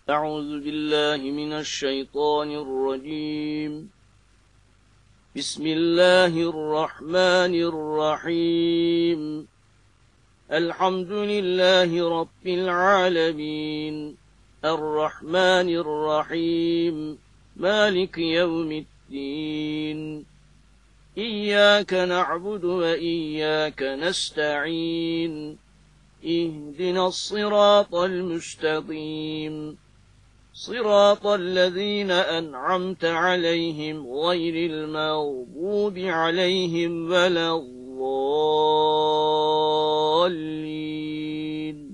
أعوذ بالله من الشيطان الرجيم. بسم الله الرحمن الرحيم. الحمد لله رب العالمين، الرحمن الرحيم، مالك يوم الدين. إياك نعبد وإياك نستعين، اهدنا الصراط المستقيم، صراط الذين أنعمت عليهم غير المغضوب عليهم ولا الضالين.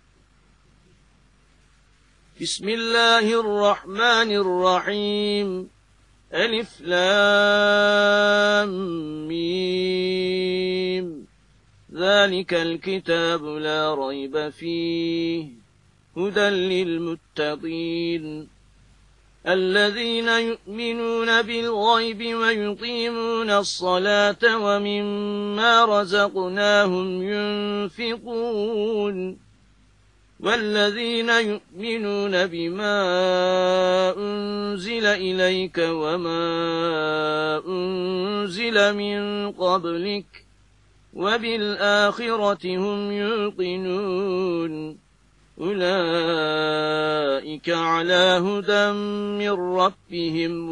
بسم الله الرحمن الرحيم. ألف لام ميم. ذلك الكتاب لا ريب فيه هدى للمتقين الذين يؤمنون بالغيب ويقيمون الصلاة ومما رزقناهم ينفقون والذين يؤمنون بما أنزل إليك وما أنزل من قبلك وبالآخرة هم يوقنون أولئك على هدى من ربهم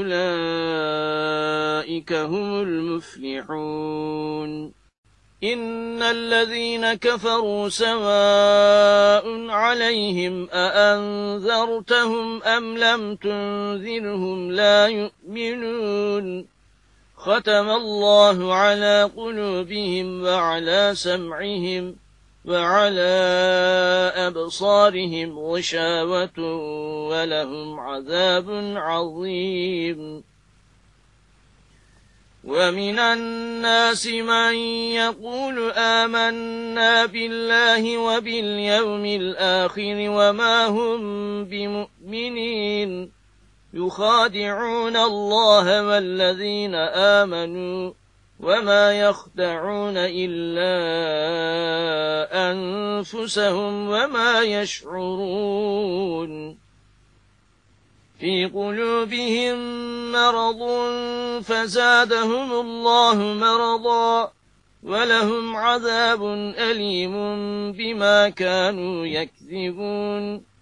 وأولئك هم المفلحون. إن الذين كفروا سواء عليهم أأنذرتهم أم لم تنذرهم لا يؤمنون. ختم الله على قلوبهم وعلى سمعهم وعلى أبصارهم غشاوة ولهم عذاب عظيم. ومن الناس من يقول آمنا بالله وباليوم الآخر وما هم بمؤمنين يخادعون الله والذين آمنوا وما يخدعون إلا أنفسهم وما يشعرون. في قلوبهم مرض فزادهم الله مرضا ولهم عذاب أليم بما كانوا يكذبون.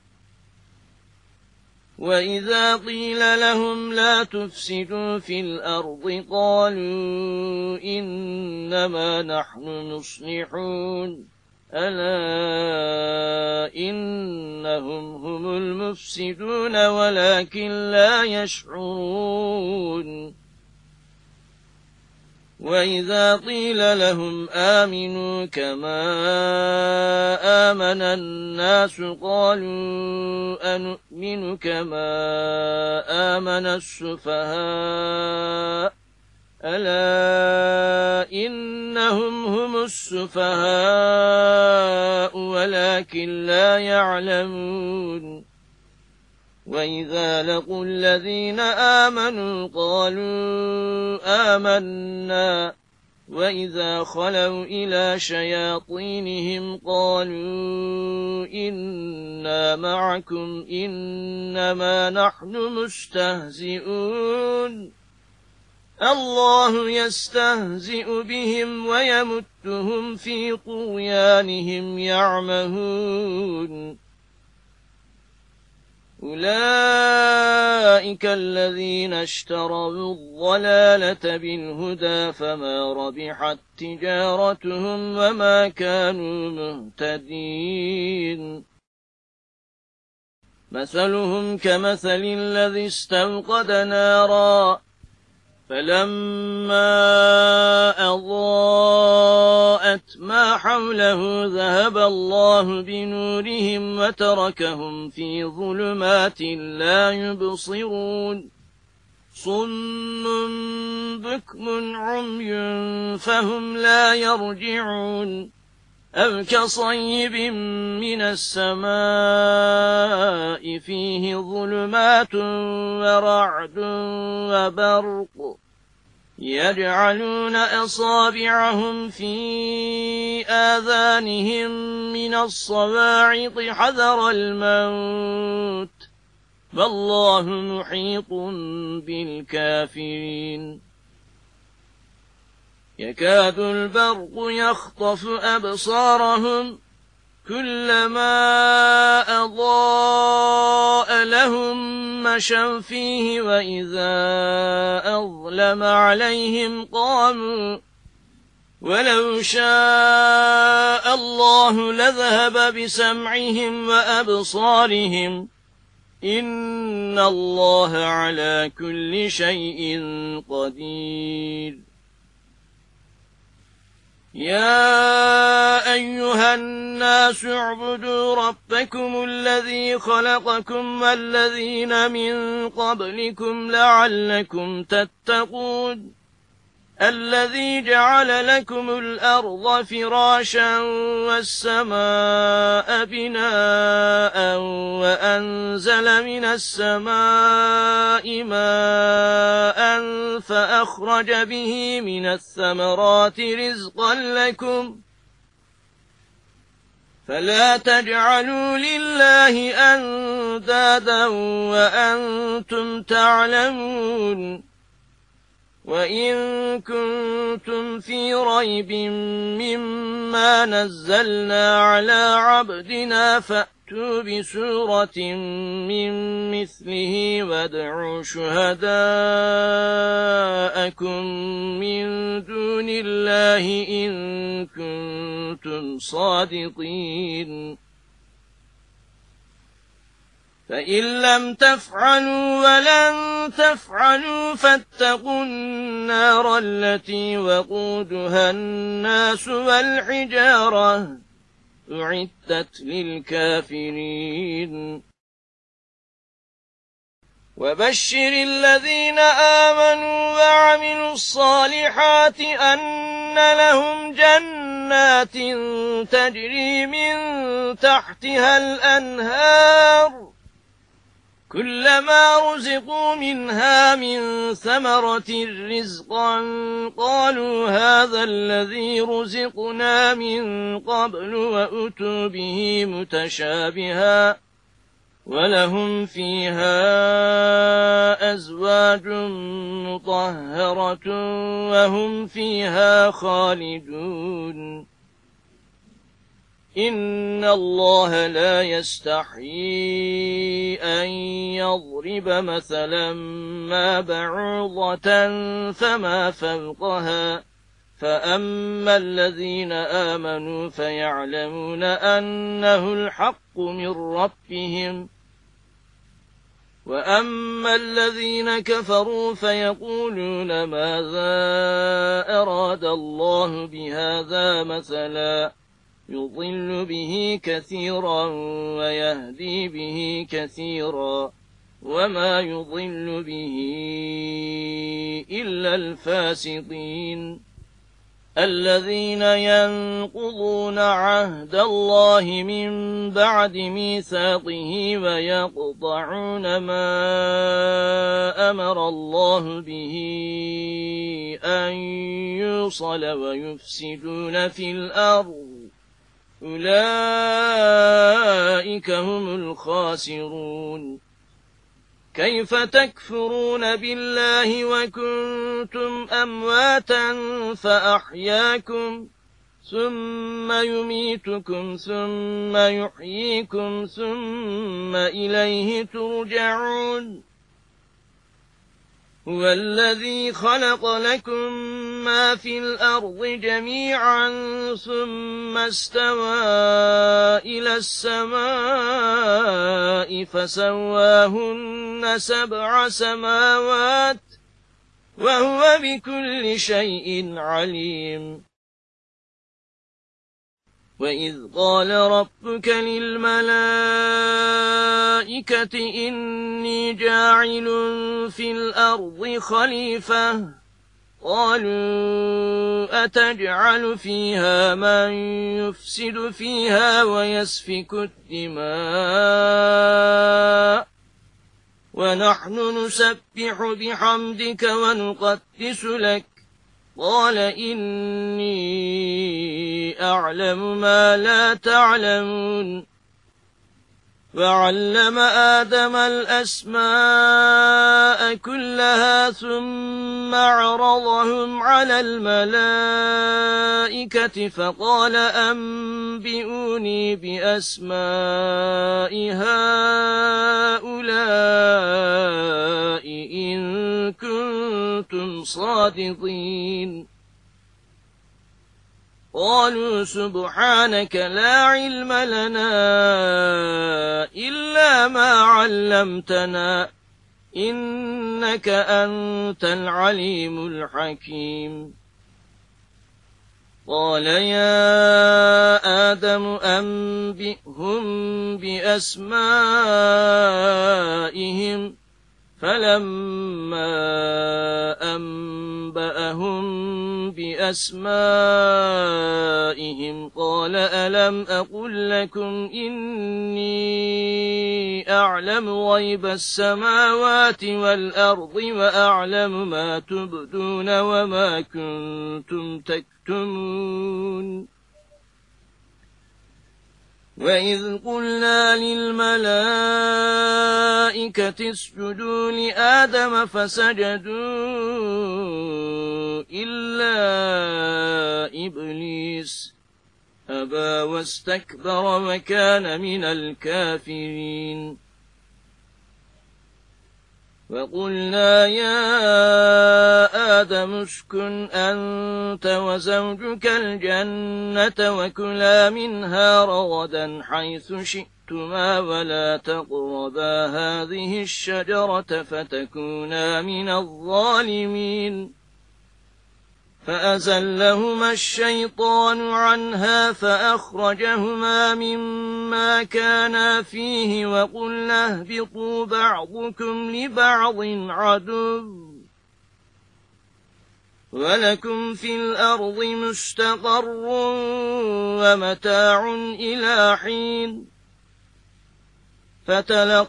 وإذا قيل لهم لا تفسدوا في الأرض قالوا إنما نحن مصلحون ألا إنهم هم المفسدون ولكن لا يشعرون. وإذا قيل لهم آمنوا كما آمن الناس قالوا أنؤمن كما آمن السفهاء ألا إنهم هم السفهاء ولكن لا يعلمون. وإذا لقوا الذين آمنوا قالوا آمنا وإذا خلوا إلى شياطينهم قالوا إنا معكم إنما نحن مستهزئون الله يستهزئ بهم ويمدهم في طغيانهم يعمهون. أولئك الذين اشتروا الضلالة بالهدى فما ربحت تجارتهم وما كانوا مهتدين. مثلهم كمثل الذي استوقد نارا فلما أضاءت ما حوله ذهب الله بنورهم وتركهم في ظلمات لا يبصرون صم بكم عمي فهم لا يرجعون. أو كصيب من السماء فيه ظلمات ورعد وبرق يجعلون أصابعهم في آذانهم من الصواعق حذر الموت والله محيط بالكافرين يكاد البرق يخطف أبصارهم كلما أضاء لهم مشوا فيه وإذا أظلم عليهم قاموا ولو شاء الله لذهب بسمعهم وأبصارهم إن الله على كل شيء قدير يا أيها الناس اعبدوا ربكم الذي خلقكم والذين من قبلكم لعلكم تتقون الذي جعل لكم الأرض فراشا والسماء بناء وأنزل من السماء ماء فأخرج به من الثمرات رزقا لكم فلا تجعلوا لله أندادا وأنتم تعلمون وإن كنتم في ريب مما نزلنا على عبدنا فأتوا بسورة من مثله وادعوا شهداءكم من دون الله إن كنتم صادقين فإن لم تفعلوا ولن تفعلوا فاتقوا النار التي وقودها الناس والحجارة أعدت للكافرين وبشر الذين آمنوا وعملوا الصالحات أن لهم جنات تجري من تحتها الأنهار كلما رزقوا منها من ثمرة رزقا قالوا هذا الذي رزقنا من قبل وأتوا به متشابها ولهم فيها أزواج مطهرة وهم فيها خالدون إن الله لا يستحيي أن يضرب مثلا ما بعوضة فما فوقها فأما الذين آمنوا فيعلمون أنه الحق من ربهم وأما الذين كفروا فيقولون ماذا أراد الله بهذا مثلا يضل به كثيرا ويهدي به كثيرا وما يضل به إلا الفاسقين الذين ينقضون عهد الله من بعد ميثاقه ويقطعون ما أمر الله به أن يوصل ويفسدون في الأرض أولئك هم الخاسرون كيف تكفرون بالله وكنتم أمواتا فأحياكم ثم يميتكم ثم يحييكم ثم إليه ترجعون هو الذي خلق لكم ما في الأرض جميعا ثم استوى إلى السماء فسواهن 7 سماوات وهو بكل شيء عليم وإذ قال ربك للملائكة إني جاعل في الأرض خليفة قالوا أتجعل فيها من يفسد فيها ويسفك الدماء ونحن نسبح بحمدك ونقدس لك قال إني أعلم ما لا تعلمون وعلم آدم الأسماء كلها ثم عرضهم على الملائكة فقال أنبئوني بأسماء هؤلاء إن كنتم صادقين قالوا سبحانك لا علم لنا إلا ما علمتنا إنك أنت العليم الحكيم قال يا آدم أنبئهم بأسمائهم فلما أنبأهم بأسمائهم قال ألم أقل لكم إني أعلم غيب السماوات والأرض وأعلم ما تبدون وما كنتم تكتمون وإذ قلنا للملائكة اسجدوا لآدم فسجدوا إلا إبليس أبى واستكبر وكان من الكافرين وقلنا يا آدم اسكن أنت وزوجك الجنة وكلا منها رغدا حيث شئتما ولا تقربا هذه الشجرة فتكونا من الظالمين فأزلهما الشيطان عنها فأخرجهما مما كانا فيه وقلنا اهبطوا بعضكم لبعض عدو ولكم في الأرض مستقر ومتاع إلى حين فتلقى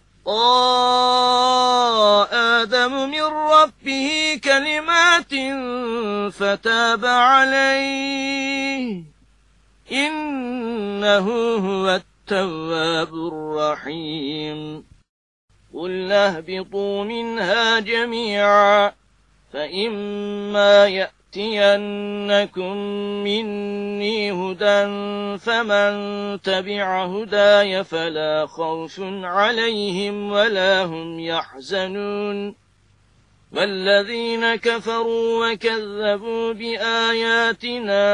آدم من ربه كلمات فتاب عليه إنه هو التواب الرحيم قلنا اهبطوا منها جميعا فإما يأتينكم مني هدى فمن تبع هداي فلا خوف عليهم ولا هم يحزنون والذين كفروا وكذبوا بآياتنا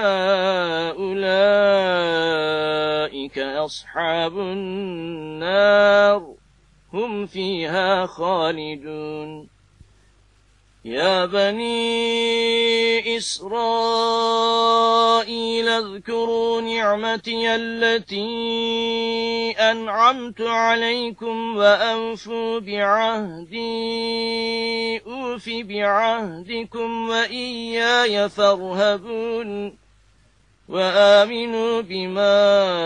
أولئك أصحاب النار هم فيها خالدون يا بني إسرائيل اذكروا نعمتي التي أنعمت عليكم وأوفوا بعهدي أوف بعهدكم وإياي فارهبون وآمنوا بما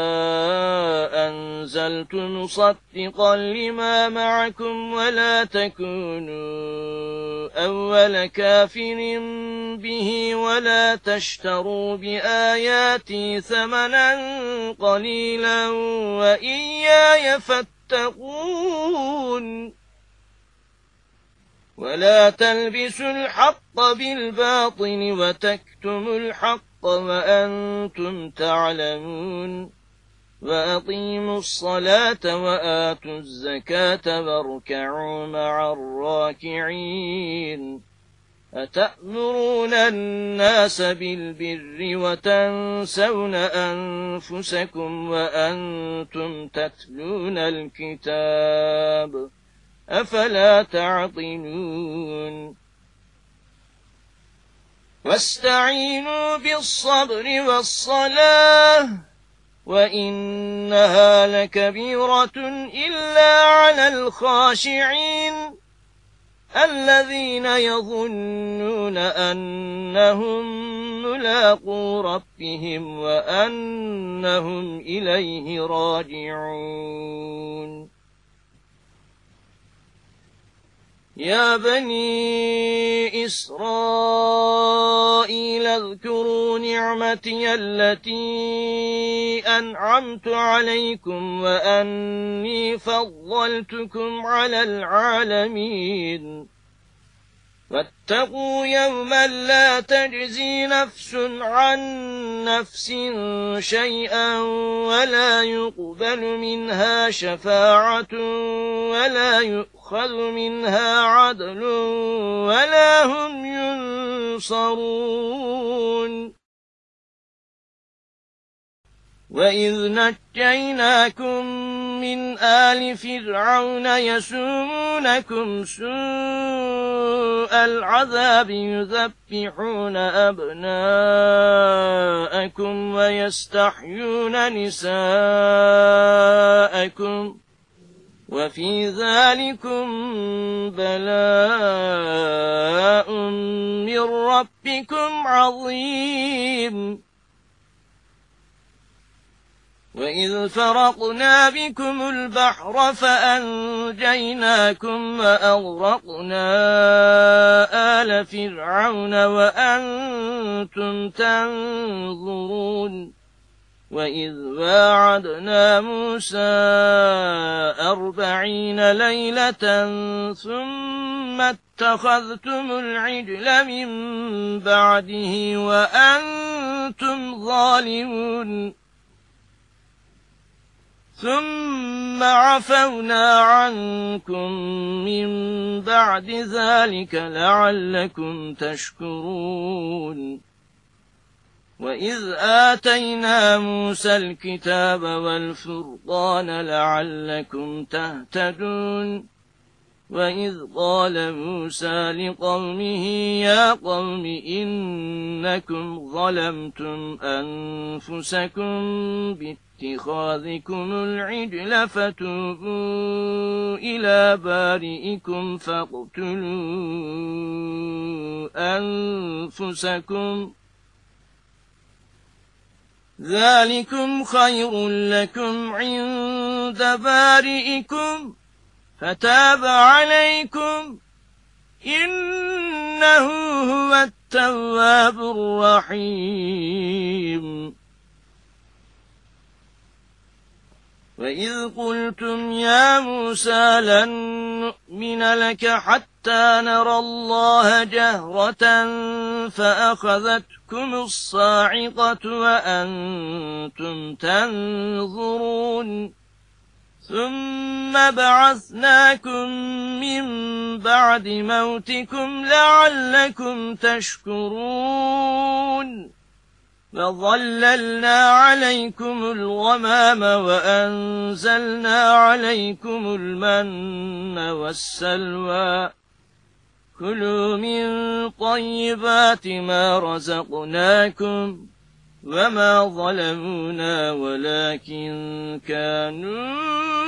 أنزلت مصدقا لما معكم ولا تكونوا أول كافر به ولا تشتروا بآياتي ثمنا قليلا وإياي فاتقون ولا تلبسوا الحق بالباطل وتكتموا الحق وأنتم تعلمون وأقيموا الصلاة وآتوا الزكاة واركعوا مع الراكعين أتأمرون الناس بالبر وتنسون أنفسكم وأنتم تتلون الكتاب أفلا تعقلون واستعينوا بالصبر والصلاة وإنها لكبيرة إلا على الخاشعين الذين يظنون أنهم ملاقو ربهم وأنهم إليه راجعون يا بني إسرائيل اذكروا نعمتي التي أنعمت عليكم وأني فضلتكم على العالمين واتقوا يوما لا تجزي نفس عن نفس شيئا ولا يقبل منها شفاعة ولا يؤخذ منها عدل ولا هم ينصرون وإذ نجيناكم من آل فرعون يسومونكم سوء العذاب يذبحون أبناءكم ويستحيون نساءكم وفي ذلكم بلاء من ربكم عظيم وإذ فرقنا بكم البحر فأنجيناكم وأغرقنا آل فرعون وأنتم تنظرون وإذ واعدنا موسى 40 ليلة ثم اتخذتم العجل من بعده وأنتم ظالمون ثم عفونا عنكم من بعد ذلك لعلكم تشكرون وإذ آتينا موسى الكتاب والفرقان لعلكم تهتدون وإذ قال موسى لقومه يا قوم إنكم ظلمتم أنفسكم باتخاذكم العجل فتوبوا إلى بارئكم فاقتلوا أنفسكم ذلكم خير لكم عند بارئكم فتاب عليكم إنه هو التواب الرحيم وإذ قلتم يا موسى لن نؤمن لك حتى نرى الله جهرة فأخذتكم الصاعقة وأنتم تنظرون ثم بعثناكم من بعد موتكم لعلكم تشكرون وظللنا عليكم الغمام وأنزلنا عليكم المن والسلوى كلوا من طيبات ما رزقناكم وما ظلمونا ولكن كانوا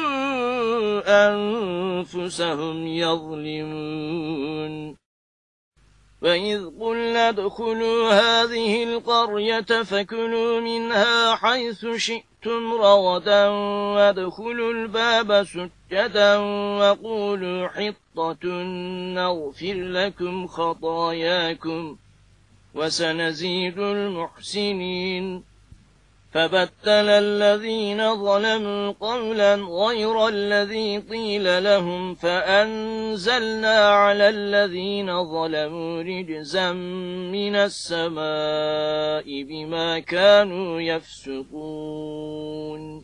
أنفسهم يظلمون وإذ قلنا ادخلوا هذه القرية فكلوا منها حيث شئتم رغدا وادخلوا الباب سجدا وقولوا حطة نغفر لكم خطاياكم وسنزيد المحسنين فبدل الذين ظلموا قولا غير الذي قيل لهم فأنزلنا على الذين ظلموا رجزا من السماء بما كانوا يفسقون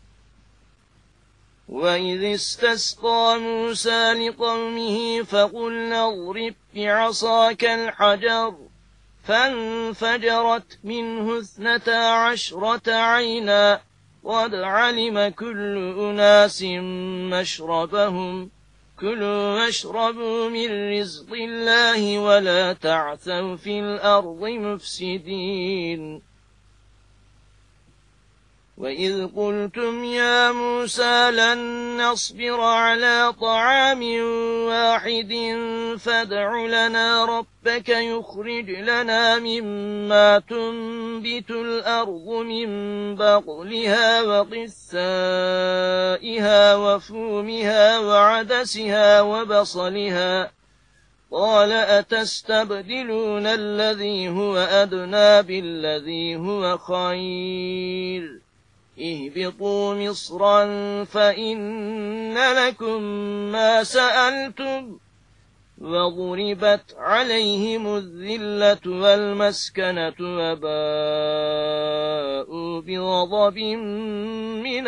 وإذ استسقى موسى لقومه فقلنا اضرب بعصاك الحجر فانفجرت منه 12 عينا قد علم كل أناس مشربهم كلوا واشربوا من رزق الله ولا تعثوا في الأرض مفسدين وإذ قلتم يا موسى لن نصبر على طعام واحد فادع لنا ربك يخرج لنا مما تنبت الأرض من بقلها وقثائها وفومها وعدسها وبصلها قال أتستبدلون الذي هو أدنى بالذي هو خير اهبطوا مصرا فإن لكم ما سألتم وضربت عليهم الذلة والمسكنة وباءوا بغضب من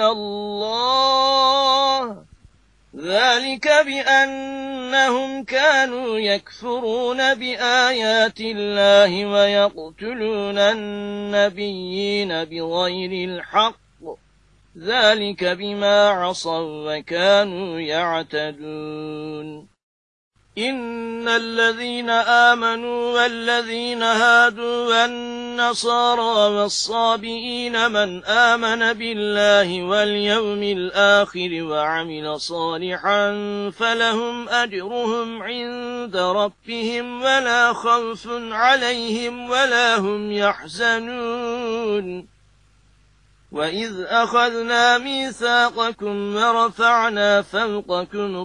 الله ذلك بأنهم كانوا يكفرون بآيات الله ويقتلون النبيين بغير الحق ذلك بما عصوا وكانوا يعتدون إن الذين آمنوا والذين هادوا والنصارى والصابئين من آمن بالله واليوم الآخر وعمل صالحا فلهم أجرهم عند ربهم ولا خوف عليهم ولا هم يحزنون وإذ أخذنا ميثاقكم ورفعنا فوقكم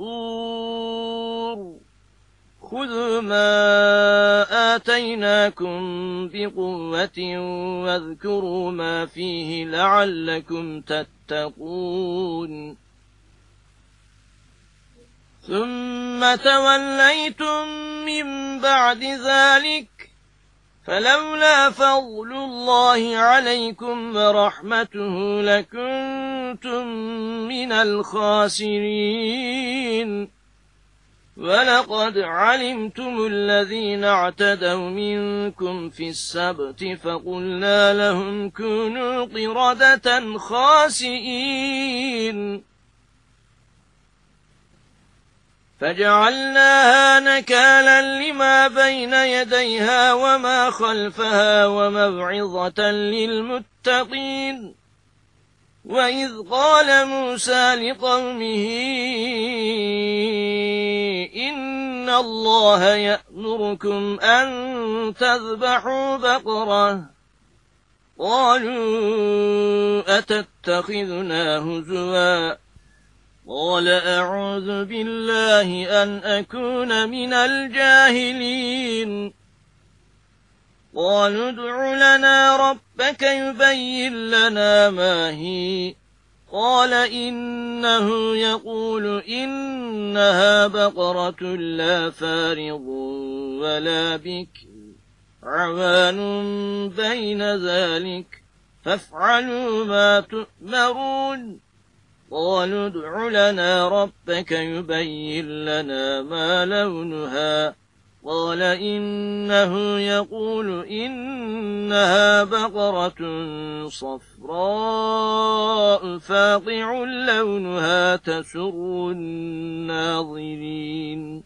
الطور خذوا ما آتيناكم بقوة واذكروا ما فيه لعلكم تتقون ثم توليتم من بعد ذلك فلولا فضل الله عليكم ورحمته لكنتم من الخاسرين ولقد علمتم الذين اعتدوا منكم في السبت فقلنا لهم كونوا قردة خاسئين فجعلناها نكالا لما بين يديها وما خلفها وموعظة للمتقين وإذ قال موسى لقومه إن الله يأمركم أن تذبحوا بقرة قالوا أتتخذنا هزوا قال أعوذ بالله أن أكون من الجاهلين قالوا ادع لنا ربك يبين لنا ما هي قال إنه يقول إنها بقرة لا فارض ولا بكر عوان بين ذلك فافعلوا ما تؤمرون قالوا ادع لنا ربك يبين لنا ما لونها قال إنه يقول إنها بقرة صفراء فاقع لونها تسر الناظرين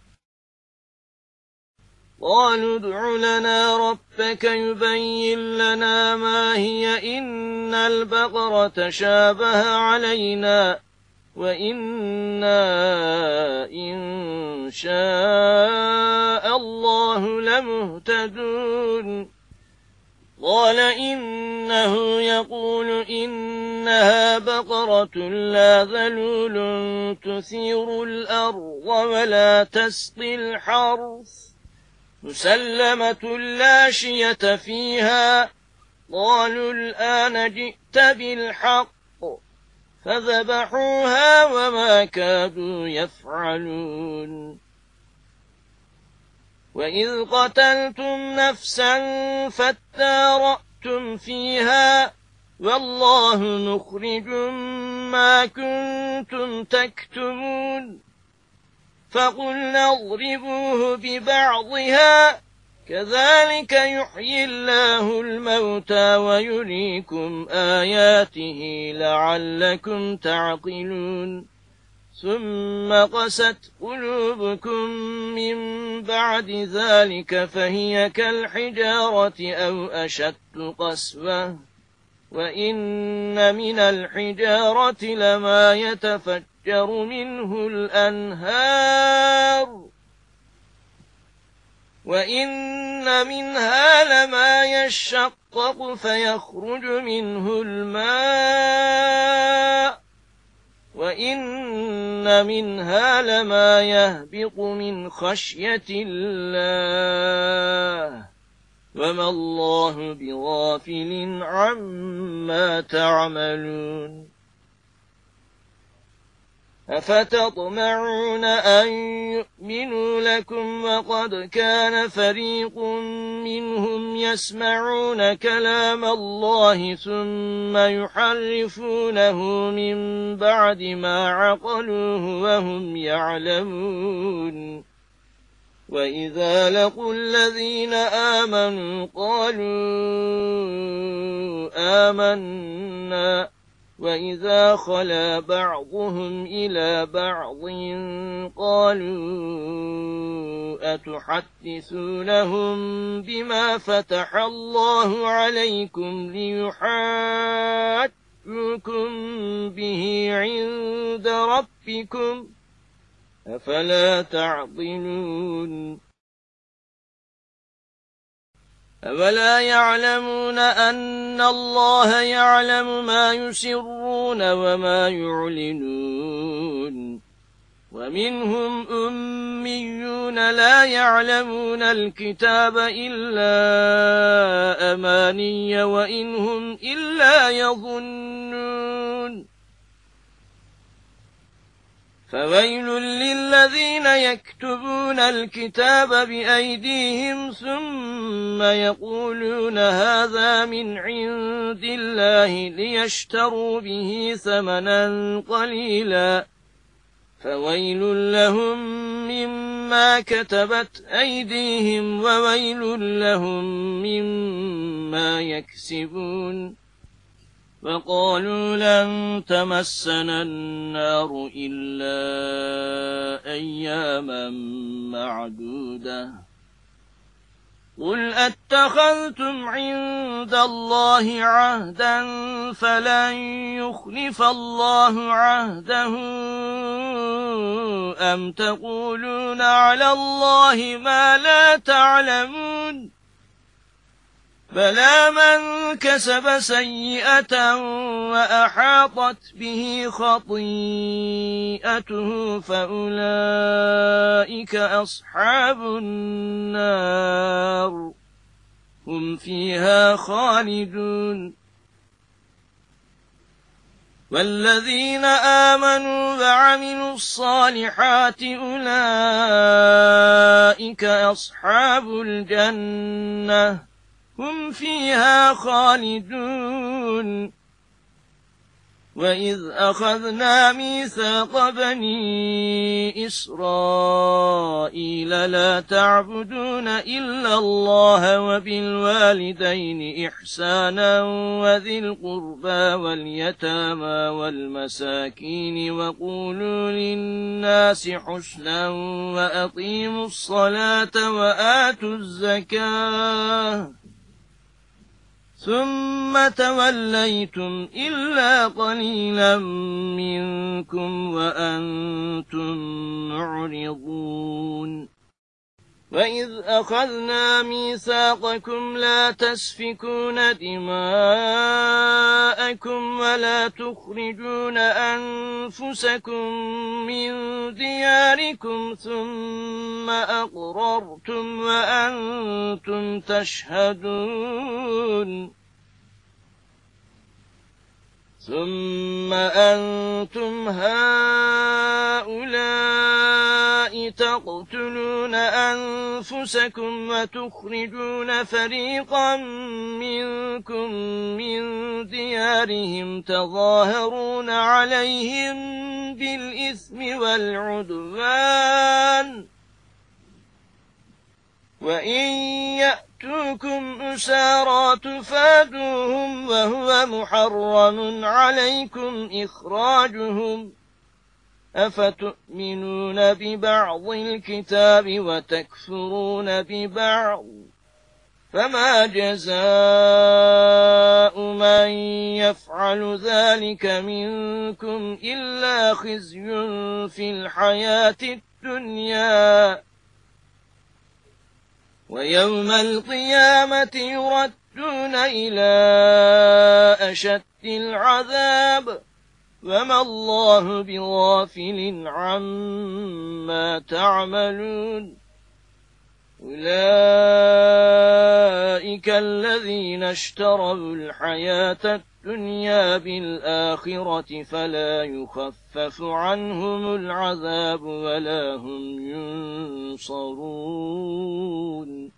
قالوا ادع لنا ربك يبين لنا ما هي إن البقرة شابه علينا وإنا إن شاء الله لمهتدون قال إنه يقول إنها بقرة لا ذلول تثير الأرض ولا تسقي الحرث مسلمة لا شية فيها قالوا الآن جئت بالحق فذبحوها وما كادوا يفعلون وإذ قتلتم نفسا فادارأتم فيها والله مخرج ما كنتم تكتمون فقلنا اضربوه ببعضها كذلك يحيي الله الموتى ويريكم آياته لعلكم تعقلون ثم قست قلوبكم من بعد ذلك فهي كالحجارة أو أشد قسوة وإن من الحجارة لما يتفجر منه الأنهار وإن منها لما يشقق فيخرج منه الماء وإن منها لما يهبط من خشية الله وما الله بغافل عما تعملون أفتطمعون أن يؤمنوا لكم وقد كان فريق منهم يسمعون كلام الله ثم يحرفونه من بعد ما عقلوه وهم يعلمون وإذا لقوا الذين آمنوا قالوا آمنا وإذا خلا بعضهم إلى بعض قالوا أتحدثونهم بما فتح الله عليكم ليحاجوكم به عند ربكم أفلا تعقلون أولا يعلمون أن الله يعلم ما يسرون وما يعلنون ومنهم أميون لا يعلمون الكتاب إلا أماني وإنهم إلا يظنون فويل للذين يكتبون الكتاب بأيديهم ثم يقولون هذا من عند الله ليشتروا به ثمنا قليلا فويل لهم مما كتبت أيديهم وويل لهم مما يكسبون وقالوا لن تمسنا النار إلا أياما معدودة قل أتخذتم عند الله عهدا فلن يخلف الله عهده أم تقولون على الله ما لا تعلمون بلى من كسب سيئة وأحاطت به خطيئته فأولئك أصحاب النار هم فيها خالدون والذين آمنوا وعملوا الصالحات أولئك أصحاب الجنة هم فيها خالدون وإذ أخذنا ميثاق بني إسرائيل لا تعبدون إلا الله وبالوالدين إحسانا وذي القربى واليتامى والمساكين وقولوا للناس حسنا وأقيموا الصلاة وآتوا الزكاة ثم توليتم إلا قليلا منكم وأنتم معرضون وإذ أخذنا ميثاقكم لا تسفكون دماءكم ولا تخرجون أنفسكم من دياركم ثم أقررتم وأنتم تشهدون ثم أنتم هؤلاء تقتلون أنفسكم وتخرجون فريقا منكم من ديارهم تظاهرون عليهم بالإثم والعدوان وإن يأتوكم أسارى تفادوهم وهو محرم عليكم إخراجهم أفتؤمنون ببعض الكتاب وتكفرون ببعض فما جزاء من يفعل ذلك منكم إلا خزي في الحياة الدنيا ويوم القيامة يردون إلى أشد العذاب وما الله بغافل عما تعملون أولئك الذين اشتروا الحياة الدنيا بالآخرة فلا يخفف عنهم العذاب ولا هم ينصرون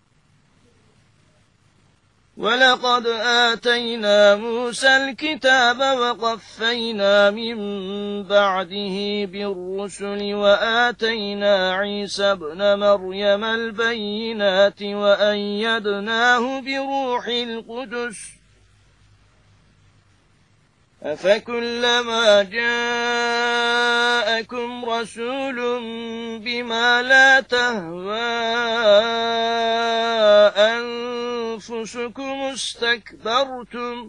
ولقد آتينا موسى الكتاب وقفينا من بعده بالرسل وآتينا عيسى ابن مريم البينات وأيدناه بروح القدس أفكلما جاءكم رسول بما لا تهوى أنفسكم استكبرتم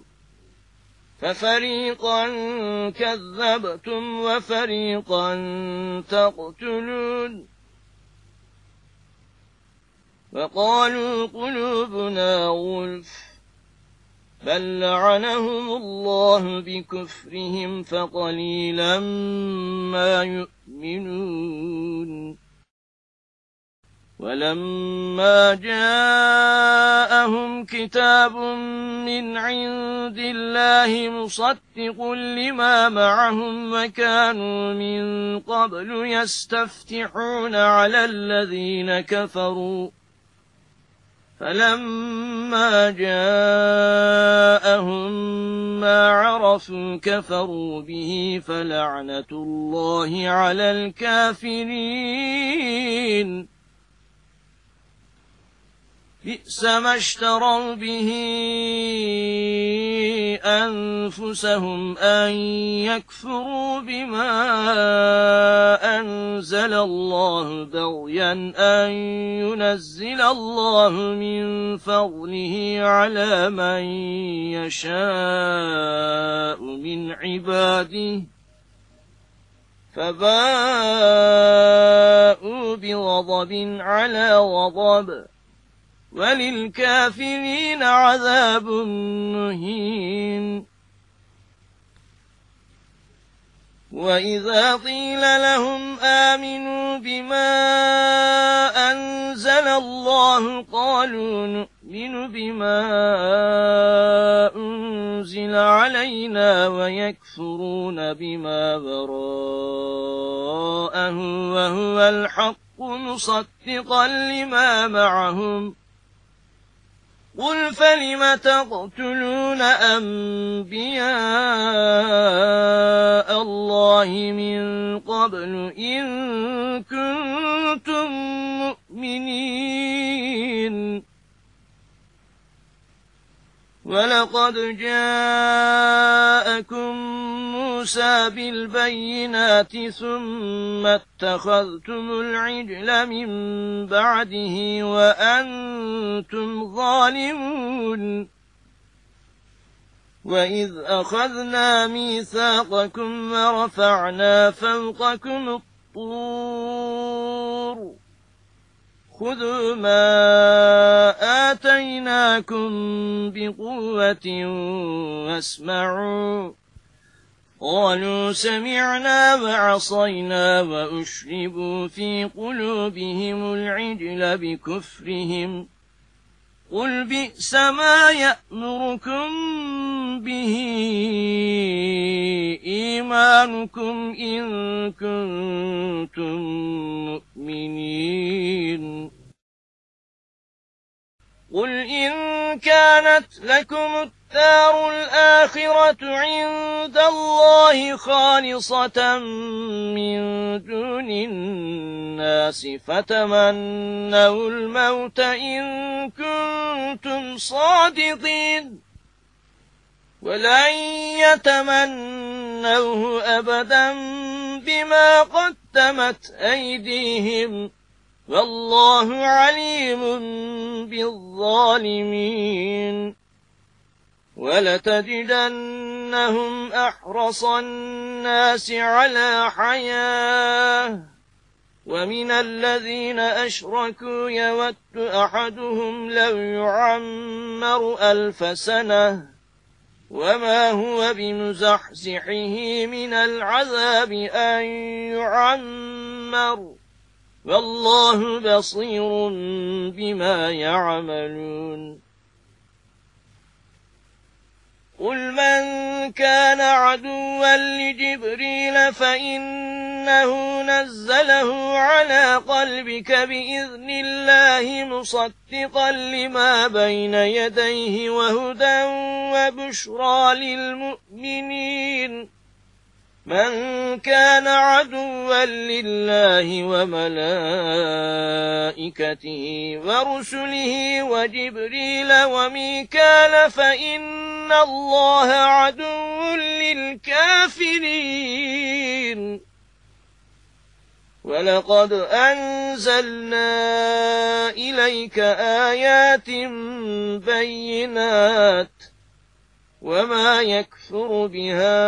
ففريقا كذبتم وفريقا تقتلون وقالوا قلوبنا غلف بل لعنهم الله بكفرهم فقليلا ما يؤمنون ولما جاءهم كتاب من عند الله مصدق لما معهم وكانوا من قبل يستفتحون على الذين كفروا فلما جاءهم ما عرفوا كفروا به فلعنة الله على الكافرين بئس ما اشتروا به أنفسهم أن يكفروا بما أنزل الله بغيا أن ينزل الله من فضله على من يشاء من عباده فباءوا بغضب على غضب وللكافرين عذاب مهين وإذا قيل لهم آمنوا بما أنزل الله قالوا نؤمن بما أنزل علينا ويكفرون بما وراءه وهو الحق مصدقا لما معهم قل فلم تقتلون أنبياء الله من قبل إن كنتم مؤمنين ولقد جاءكم موسى بالبينات ثم اتخذتم العجل من بعده وأنتم ظالمون وإذ أخذنا ميثاقكم ورفعنا فوقكم الطور خذوا ما آتيناكم بقوة واسمعوا قالوا سمعنا وعصينا وأشربوا في قلوبهم العجل بكفرهم قل بئس ما يأمركم به إيمانكم إن كنتم مؤمنين قل إن كانت لكم الدار الآخرة عند الله خالصة من دون الناس فتمنوا الموت إن كنتم صادقين ولن يتمنوه أبدا بما قدمت أيديهم والله عليم بالظالمين ولتجدنهم أحرص الناس على حياة ومن الذين أشركوا يود أحدهم لو يعمر 1000 سنة وما هو بمزحزحه من العذاب أن يعمر والله بصير بما يعملون قل من كان عدوا لجبريل فإنه نزله على قلبك بإذن الله مصدقا لما بين يديه وهدى وبشرى للمؤمنين من كان عدوا لله وملائكته ورسله وجبريل وميكال فإن الله عدو للكافرين ولقد أنزلنا إليك آيات بينات وما يكفر بها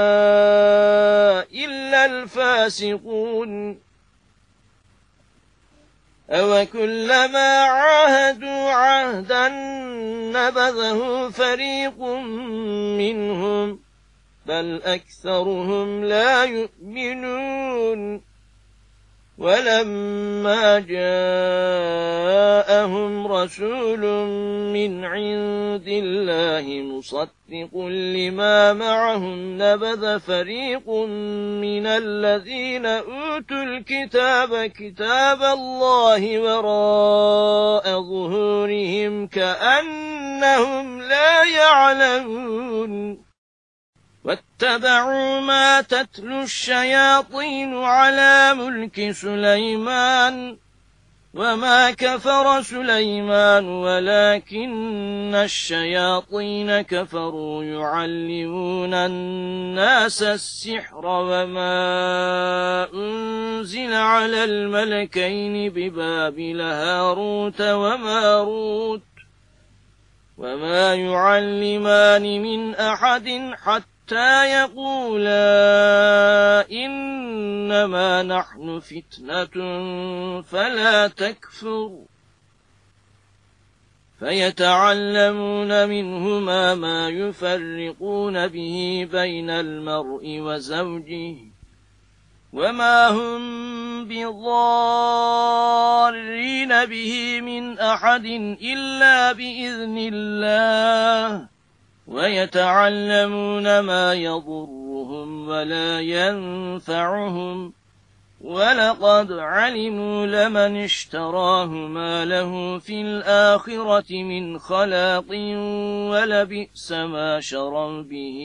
إلا الفاسقون أوكلما عاهدوا عهدا نبذه فريق منهم بل أكثرهم لا يؤمنون ولما جاءهم رسول من عند الله مصدق لما معهم نبذ فريق من الذين أوتوا الكتاب كتاب الله وراء ظهورهم كأنهم لا يعلمون واتبعوا ما تتلو الشياطين على ملك سليمان وما كفر سليمان ولكن الشياطين كفروا يعلمون الناس السحر وما أنزل على الملكين ببابل هاروت وماروت وما يعلمان من أحد حتى يقولا إنما نحن فتنة فلا تكفر فيتعلمون منهما ما يفرقون به بين المرء وزوجه وما هم بضارين به من أحد إلا بإذن الله ويتعلمون ما يضرهم ولا ينفعهم ولقد علموا لمن اشتراه ما له في الآخرة من خلاق ولبئس ما شروا به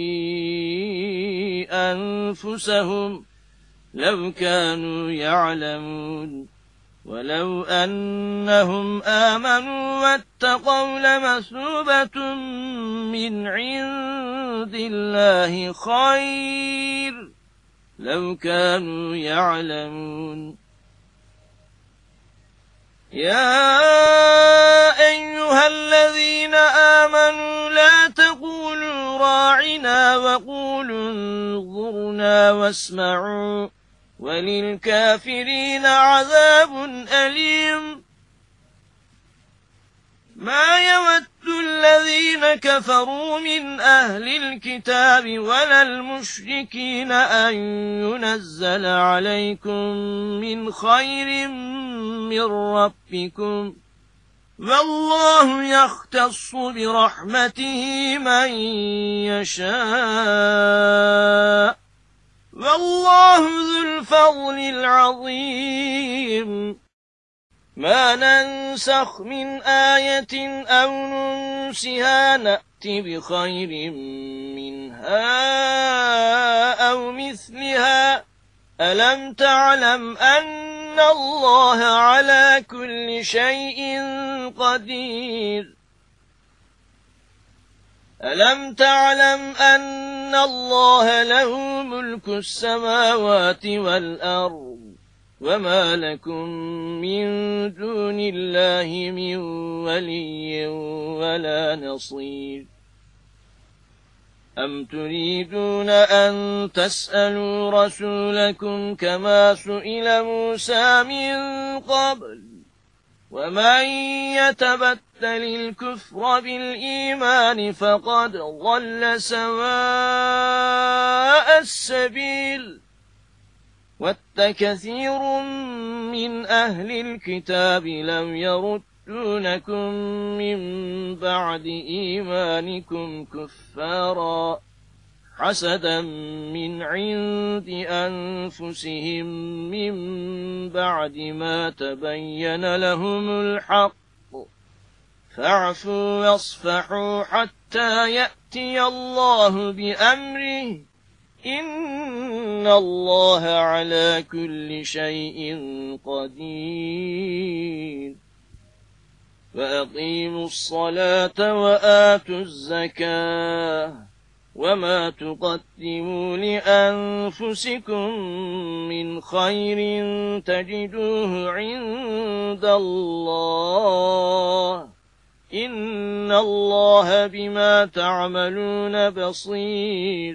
أنفسهم لو كانوا يعلمون ولو أنهم آمنوا واتقوا لمثوبة من عند الله خير لو كانوا يعلمون يا أيها الذين آمنوا لا تقولوا راعنا وقولوا انظرنا واسمعوا وللكافرين عذاب أليم ما يود الذين كفروا من أهل الكتاب ولا المشركين أن ينزل عليكم من خير من ربكم والله يختص برحمته من يشاء والله ذو الفضل العظيم ما ننسخ من آية أو ننسها نأت بخير منها أو مثلها ألم تعلم أن الله على كل شيء قدير ألم تعلم أن الله له ملك السماوات والأرض وما لكم من دون الله من ولي ولا نصير أم تريدون أن تسألوا رسولكم كما سئل موسى من قبل ومن يتبتل الكفر بالإيمان فقد ضل سواء السبيل ود كثير من أهل الكتاب لم يردونكم من بعد إيمانكم كفارا حسدا من عند أنفسهم من بعد ما تبين لهم الحق فاعفوا واصفحوا حتى يأتي الله بأمره إن الله على كل شيء قدير وأقيموا الصلاة وآتوا الزكاة وما تقدموا لأنفسكم من خير تجدوه عند الله إن الله بما تعملون بصير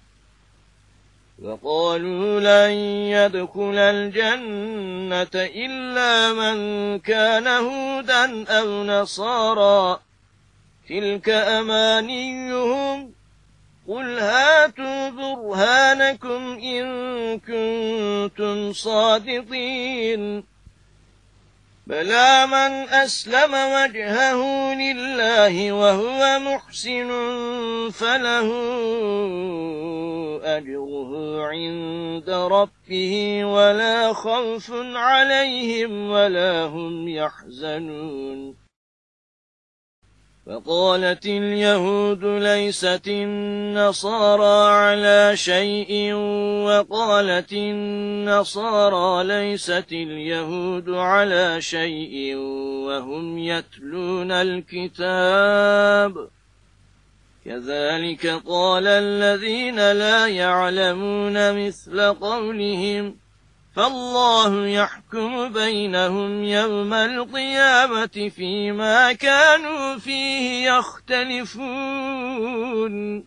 وقالوا لن يدخل الجنة إلا من كان هودا أو نصارى تلك أمانيهم قل هاتوا برهانكم إن كنتم صادقين بلى من أسلم وجهه لله وهو محسن فله أجره عند ربه ولا خوف عليهم ولا هم يحزنون فقالت اليهود ليست النصارى على شيء وقالت النصارى ليست اليهود على شيء وهم يتلون الكتاب كذلك قال الذين لا يعلمون مثل قولهم فالله يحكم بينهم يوم القيامة فيما كانوا فيه يختلفون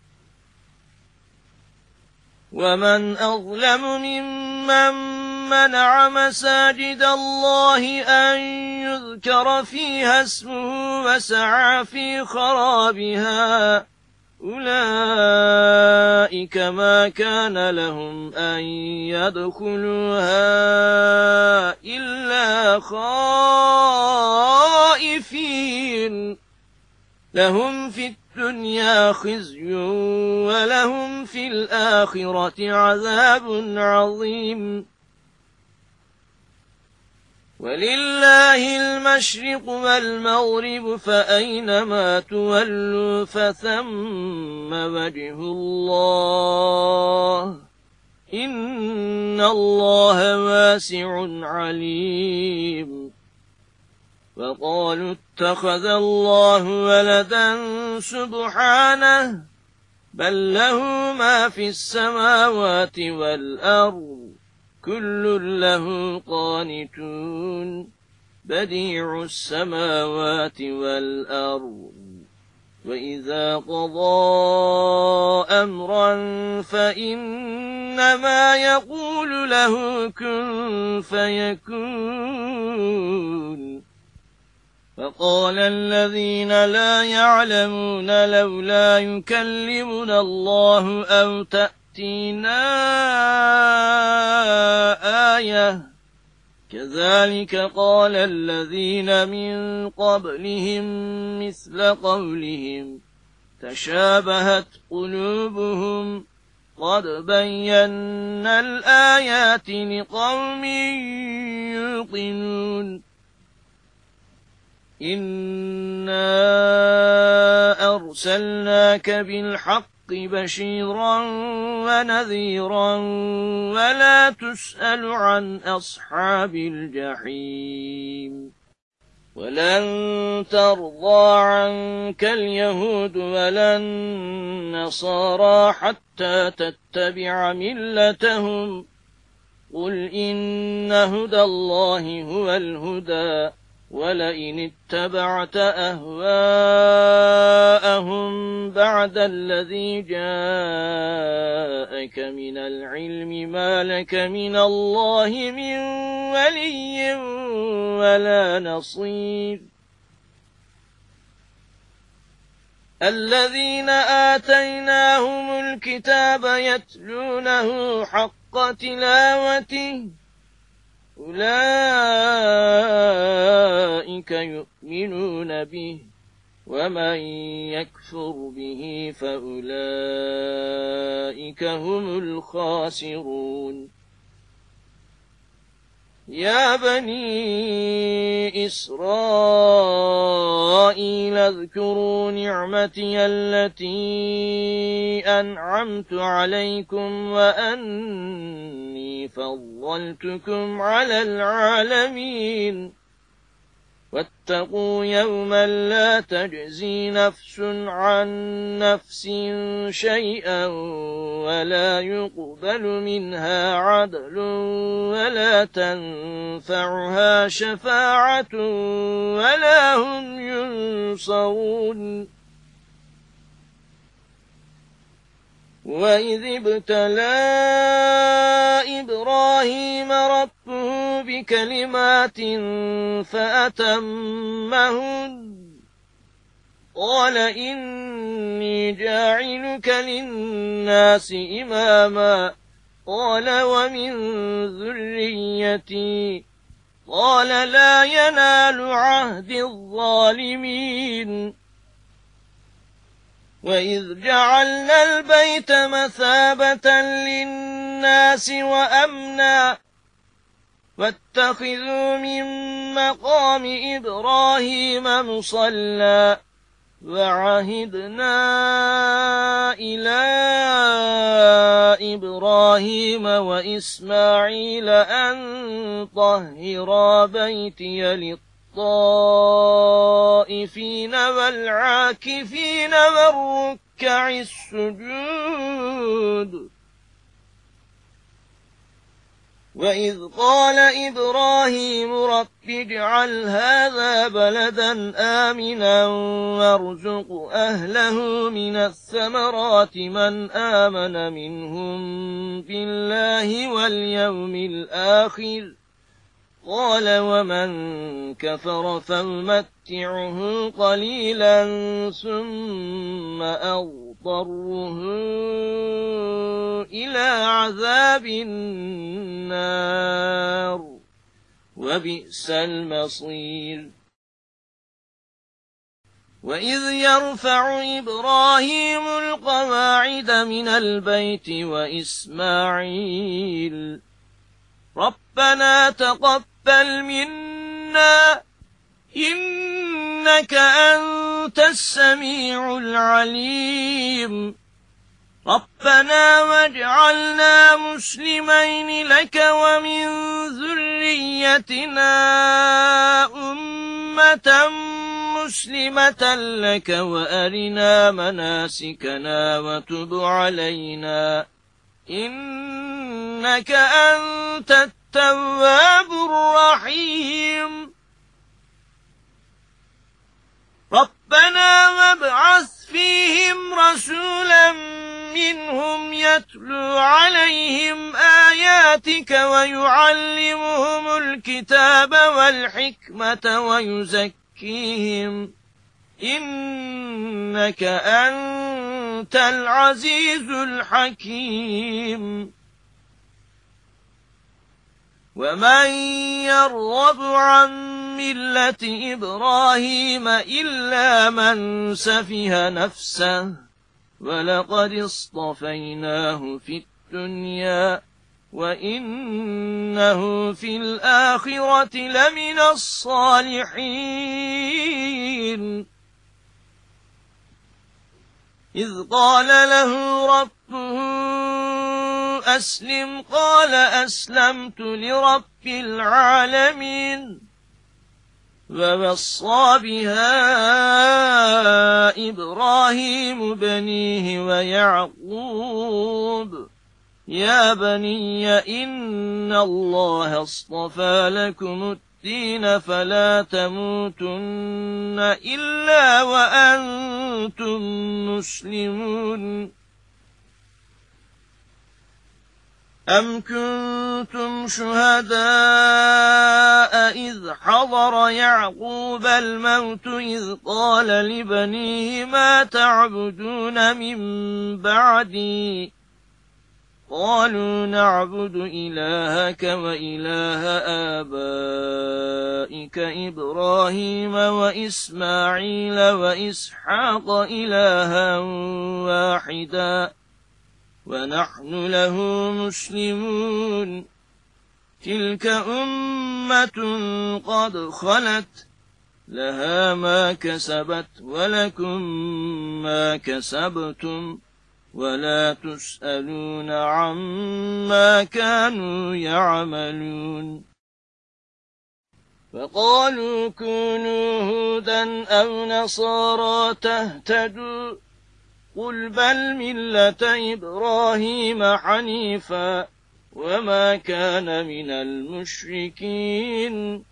ومن أظلم ممن منع مساجد الله أن يذكر فيها اسمه وسعى في خرابها أولئك ما كان لهم أن يدخلوها إلا خائفين لهم في الدنيا خزي ولهم في الآخرة عذاب عظيم ولله المشرق والمغرب فأينما تولوا فثم وجه الله إن الله واسع عليم وقالوا اتخذ الله ولدا سبحانه بل له ما في السماوات والأرض كل له قانتون بديع السماوات والأرض وإذا قضى أمرا فإنما يقول له كن فيكون فقال الذين لا يعلمون لولا يكلمنا الله أو تأتينا آية كذلك قال الذين من قبلهم مثل قولهم تشابهت قلوبهم قد بينا الآيات لقوم يوقنون إنا أرسلناك بالحق بشيرا ونذيرا ولا تسأل عن أصحاب الجحيم ولن ترضى عنك اليهود ولا النصارى حتى تتبع ملتهم قل إن هدى الله هو الهدى ولئن اتبعت أهواءهم بعد الذي جاءك من العلم ما لك من الله من ولي ولا نصير الذين آتيناهم الكتاب يتلونه حق تلاوته أولئك يؤمنون به ومن يكفر به فأولئك هم الخاسرون يا بني إسرائيل اذكروا نعمتي التي أنعمت عليكم وأني فضلتكم على العالمين واتقوا يوما لا تجزي نفس عن نفس شيئا ولا يقبل منها عدل ولا تنفعها شفاعة ولا هم ينصرون وإذ ابتلى إبراهيم ربه بكلمات فأتمهن قال إني جاعلك للناس إماما قال ومن ذريتي قال لا ينال عهد الظالمين وإذ جعلنا البيت مثابة للناس وأمنا واتخذوا من مقام إبراهيم مصلى وعهدنا إلى إبراهيم وإسماعيل أن طهرا بيتي للطائفين والعاكفين والركع السجود وإذ قال إبراهيم رب اجعل هذا بلدا آمنا وارزق أهله من الثمرات من آمن منهم بالله واليوم الآخر قال ومن كفر فامتعه قليلا ثم أضطره إلى عذاب النار وبئس المصير وإذ يرفع إبراهيم القواعد من البيت وإسماعيل ربنا تقبل منا إنك أنت السميع العليم ربنا واجعلنا مسلمين لك ومن ذريتنا أمة مسلمة لك وأرنا مناسكنا وتب علينا إنك أنت التواب الرحيم ربنا وابعث فيهم رسولا منهم يتلو عليهم آياتك ويعلمهم الكتاب والحكمة ويزكيهم إنك أنت العزيز الحكيم ومن يرغب عن ملة إبراهيم إلا من سفه نفسه ولقد اصطفيناه في الدنيا وإنه في الآخرة لمن الصالحين إذ قال له ربه أسلم قال أسلمت لرب العالمين ووصى بها إبراهيم بنيه ويعقوب يا بني إن الله اصطفى لكم الدين فلا تموتن إلا وأنتم مسلمون أم كنتم شهداء إذ حضر يعقوب الموت إذ قال لبنيه ما تعبدون من بعدي قالوا نعبد إلهك وإله آبائك إبراهيم وإسماعيل وإسحاق إلها واحدا ونحن له مسلمون تلك أمة قد خلت لها ما كسبت ولكم ما كسبتم ولا تسألون عما كانوا يعملون فقالوا كونوا هودا أو نصارى تهتدوا قل بل ملة إبراهيم حنيفا وما كان من المشركين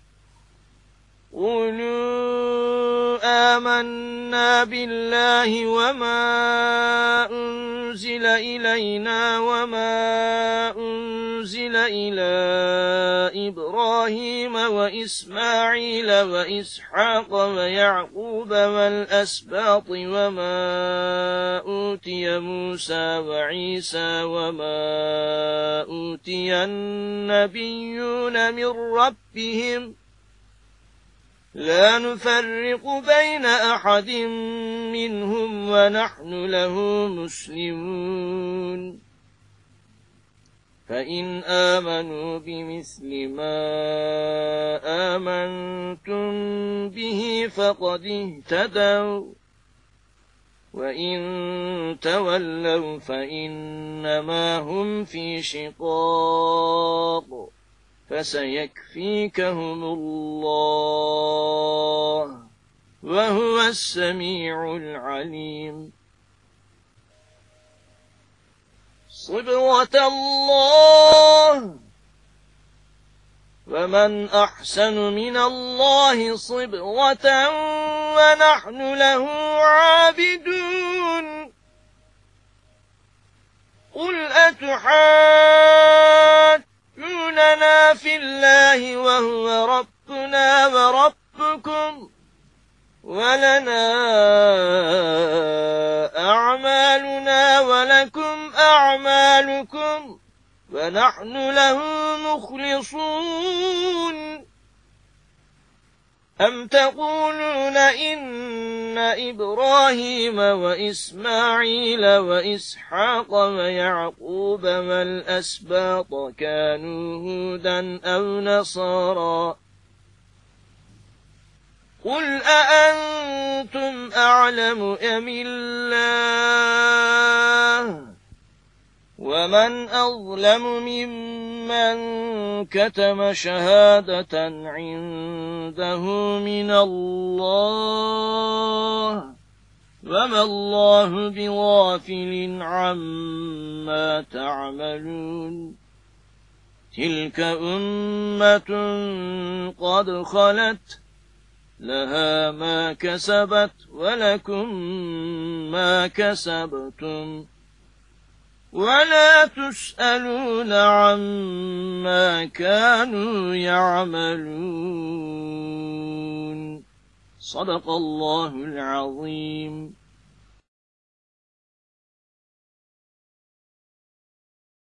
قولوا آمنا بالله وما أنزل إلينا وما أنزل إلى إبراهيم وإسماعيل وإسحاق ويعقوب والأسباط وما أوتي موسى وعيسى وما أوتي النبيون من ربهم لا نفرق بين أحد منهم ونحن له مسلمون فإن آمنوا بمثل ما آمنتم به فقد اهتدوا وإن تولوا فإنما هم في شقاق فسيكفيكهم الله وهو السميع العليم صبغة الله ومن أحسن من الله صبغة ونحن له عابدون قل أتحاجوننا في الله وهو ربنا وربكم ولنا أعمالنا ولكم أعمالكم ونحن له مخلصون أم تقولون إن إبراهيم وإسماعيل وإسحاق ويعقوب والأسباط كانوا هودا أو نصارى قل أأنتم أعلم أم الله ومن أظلم ممن كتم شهادة عنده من الله وما الله بغافل عما تعملون تلك أمة قد خلت لها ما كسبت ولكم ما كسبتم ولا تسألون عما كانوا يعملون صدق الله العظيم.